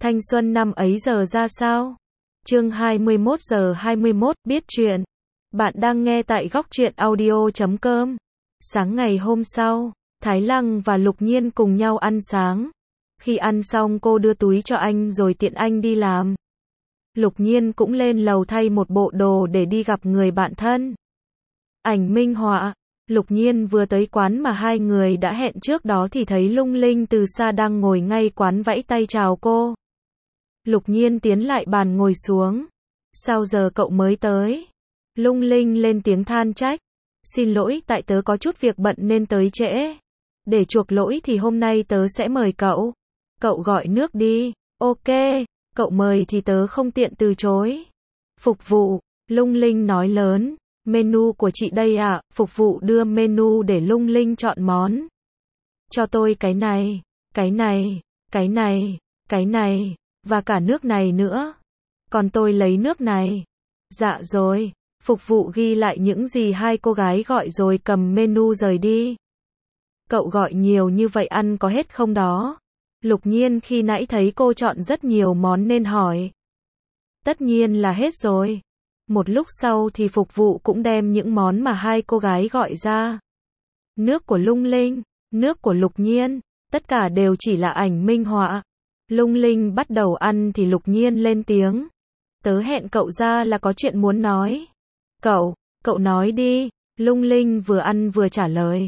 Thanh xuân năm ấy giờ ra sao? Chương 21 giờ 21 biết chuyện. Bạn đang nghe tại góc truyện audio.com. Sáng ngày hôm sau, Thái Lăng và Lục Nhiên cùng nhau ăn sáng. Khi ăn xong cô đưa túi cho anh rồi tiện anh đi làm. Lục Nhiên cũng lên lầu thay một bộ đồ để đi gặp người bạn thân. Ảnh minh họa. Lục Nhiên vừa tới quán mà hai người đã hẹn trước đó thì thấy Lung Linh từ xa đang ngồi ngay quán vẫy tay chào cô. Lục Nhiên tiến lại bàn ngồi xuống. Sao giờ cậu mới tới? Lung Linh lên tiếng than trách. Xin lỗi, tại tớ có chút việc bận nên tới trễ. Để chuộc lỗi thì hôm nay tớ sẽ mời cậu. Cậu gọi nước đi. Ok, cậu mời thì tớ không tiện từ chối. Phục vụ, Lung Linh nói lớn. Menu của chị đây ạ. Phục vụ đưa menu để Lung Linh chọn món. Cho tôi cái này, cái này, cái này, cái này, và cả nước này nữa. Còn tôi lấy nước này. Dạ rồi. Phục vụ ghi lại những gì hai cô gái gọi rồi cầm menu rời đi. Cậu gọi nhiều như vậy ăn có hết không đó? Lục Nhiên khi nãy thấy cô chọn rất nhiều món nên hỏi. Tất nhiên là hết rồi. Một lúc sau thì phục vụ cũng đem những món mà hai cô gái gọi ra. Nước của Lung Linh, nước của Lục Nhiên, tất cả đều chỉ là ảnh minh họa. Lung Linh bắt đầu ăn thì Lục Nhiên lên tiếng. Tớ hẹn cậu ra là có chuyện muốn nói. Cậu nói đi. Lung Linh vừa ăn vừa trả lời.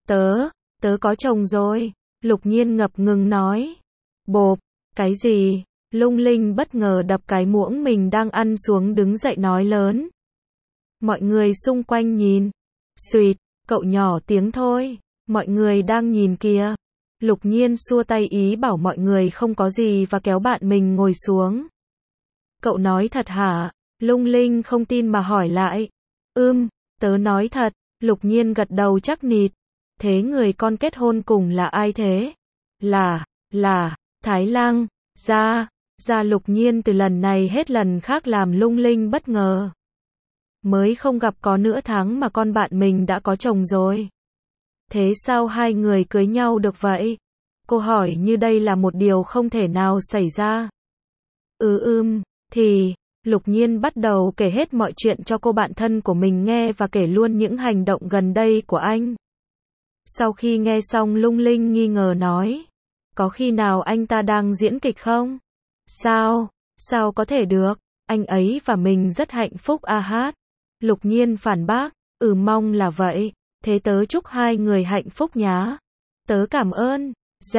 Tớ có chồng rồi. Lục Nhiên ngập ngừng nói. Bộp, cái gì? Lung Linh bất ngờ đập cái muỗng mình đang ăn xuống đứng dậy nói lớn. Mọi người xung quanh nhìn. Xuyệt, cậu nhỏ tiếng thôi. Mọi người đang nhìn kìa. Lục Nhiên xua tay ý bảo mọi người không có gì và kéo bạn mình ngồi xuống. Cậu nói thật hả? Lung Linh không tin mà hỏi lại. Tớ nói thật. Lục Nhiên gật đầu chắc nịt. Thế người con kết hôn cùng là ai thế? Là Thái Lăng. Ra Lục Nhiên từ lần này hết lần khác làm Lung Linh bất ngờ. Mới không gặp có nửa tháng mà con bạn mình đã có chồng rồi. Thế sao hai người cưới nhau được vậy? Cô hỏi như đây là một điều không thể nào xảy ra. Thì, Lục Nhiên bắt đầu kể hết mọi chuyện cho cô bạn thân của mình nghe và kể luôn những hành động gần đây của anh. Sau khi nghe xong Lung Linh nghi ngờ nói. Có khi nào anh ta đang diễn kịch không? Sao có thể được? Anh ấy và mình rất hạnh phúc a hát. Lục Nhiên phản bác. Mong là vậy. Thế tớ chúc hai người hạnh phúc nhá. Tớ cảm ơn.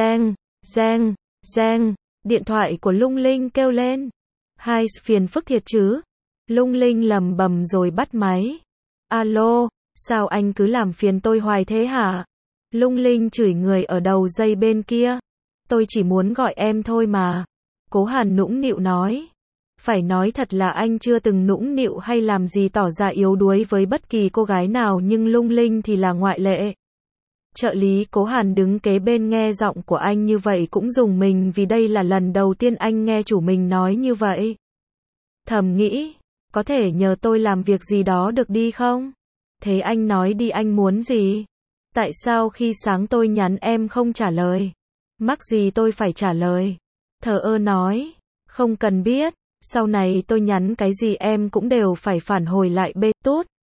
Reng. Điện thoại của Lung Linh kêu lên. Hai phiền phức thiệt chứ. Lung Linh lầm bầm rồi bắt máy. Alo, sao anh cứ làm phiền tôi hoài thế hả? Lung Linh chửi người ở đầu dây bên kia. Tôi chỉ muốn gọi em thôi mà. Cố Hàn nũng nịu nói. Phải nói thật là anh chưa từng nũng nịu hay làm gì tỏ ra yếu đuối với bất kỳ cô gái nào nhưng Lung Linh thì là ngoại lệ. Trợ lý Cố Hàn đứng kế bên nghe giọng của anh như vậy cũng rùng mình vì đây là lần đầu tiên anh nghe chủ mình nói như vậy. Thầm nghĩ, có thể nhờ tôi làm việc gì đó được đi không? Thế anh nói đi anh muốn gì? Tại sao khi sáng tôi nhắn em không trả lời? Mắc gì tôi phải trả lời? Thờ ơ nói, không cần biết, sau này tôi nhắn cái gì em cũng đều phải phản hồi lại bê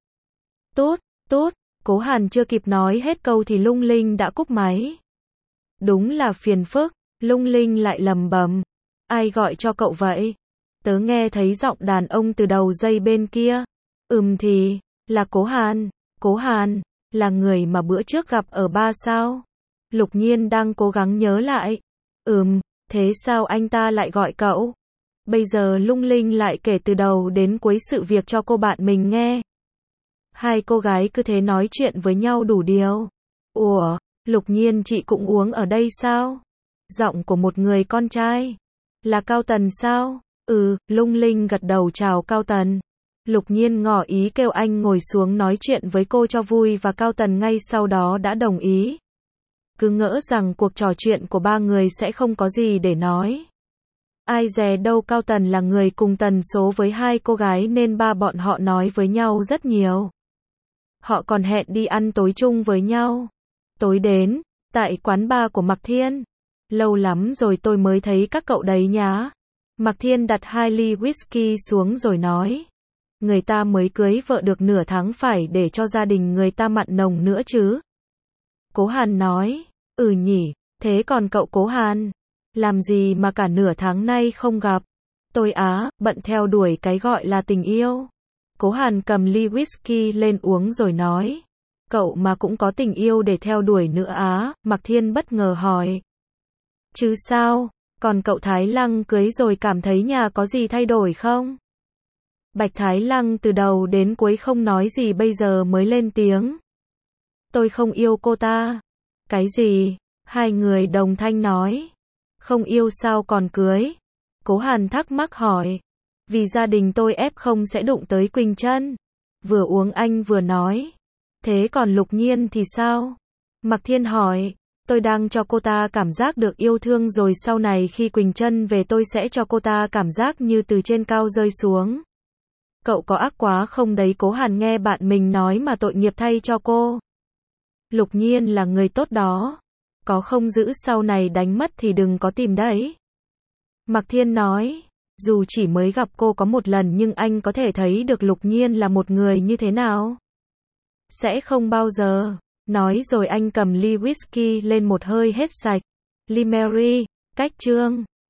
tút. Cố Hàn chưa kịp nói hết câu thì Lung Linh đã cúp máy. Đúng là phiền phức, Lung Linh lại lầm bầm. Ai gọi cho cậu vậy? Tớ nghe thấy giọng đàn ông từ đầu dây bên kia. Thì, là Cố Hàn, là người mà bữa trước gặp ở bar sao? Lục Nhiên đang cố gắng nhớ lại. Thế sao anh ta lại gọi cậu? Bây giờ Lung Linh lại kể từ đầu đến cuối sự việc cho cô bạn mình nghe. Hai cô gái cứ thế nói chuyện với nhau đủ điều. Ủa, Lục Nhiên chị cũng uống ở đây sao? Giọng của một người con trai. Là Cao Tần sao? Lung Linh gật đầu chào Cao Tần. Lục Nhiên ngỏ ý kêu anh ngồi xuống nói chuyện với cô cho vui và Cao Tần ngay sau đó đã đồng ý. Cứ ngỡ rằng cuộc trò chuyện của ba người sẽ không có gì để nói. Ai dè đâu Cao Tần là người cùng tần số với hai cô gái nên ba bọn họ nói với nhau rất nhiều. Họ còn hẹn đi ăn tối chung với nhau. Tối đến, tại quán bar của Mạc Thiên. Lâu lắm rồi tôi mới thấy các cậu đấy nhá. Mạc Thiên đặt 2 ly whisky xuống rồi nói. Người ta mới cưới vợ được nửa tháng phải để cho gia đình người ta mặn nồng nữa chứ. Cố Hàn nói. Ừ nhỉ, thế còn cậu Cố Hàn? Làm gì mà cả nửa tháng nay không gặp? Tôi bận theo đuổi cái gọi là tình yêu. Cố Hàn cầm ly whisky lên uống rồi nói. Cậu mà cũng có tình yêu để theo đuổi nữa Mạc Thiên bất ngờ hỏi. Chứ sao, còn cậu Thái Lăng cưới rồi cảm thấy nhà có gì thay đổi không? Bạch Thái Lăng từ đầu đến cuối không nói gì bây giờ mới lên tiếng. Tôi không yêu cô ta. Cái gì? Hai người đồng thanh nói. Không yêu sao còn cưới? Cố Hàn thắc mắc hỏi. Vì gia đình tôi ép không sẽ đụng tới Quỳnh Trân. Vừa uống anh vừa nói. Thế còn Lục Nhiên thì sao? Mạc Thiên hỏi. Tôi đang cho cô ta cảm giác được yêu thương rồi sau này khi Quỳnh Trân về tôi sẽ cho cô ta cảm giác như từ trên cao rơi xuống. Cậu có ác quá không đấy? Cố Hàn nghe bạn mình nói mà tội nghiệp thay cho cô. Lục Nhiên là người tốt đó. Có không giữ sau này đánh mất thì đừng có tìm đấy. Mạc Thiên nói. Dù chỉ mới gặp cô có một lần nhưng anh có thể thấy được Lục Nhiên là một người như thế nào. Sẽ không bao giờ. Nói rồi anh cầm ly whisky lên một hơi hết sạch. Lee Mary, cách chương.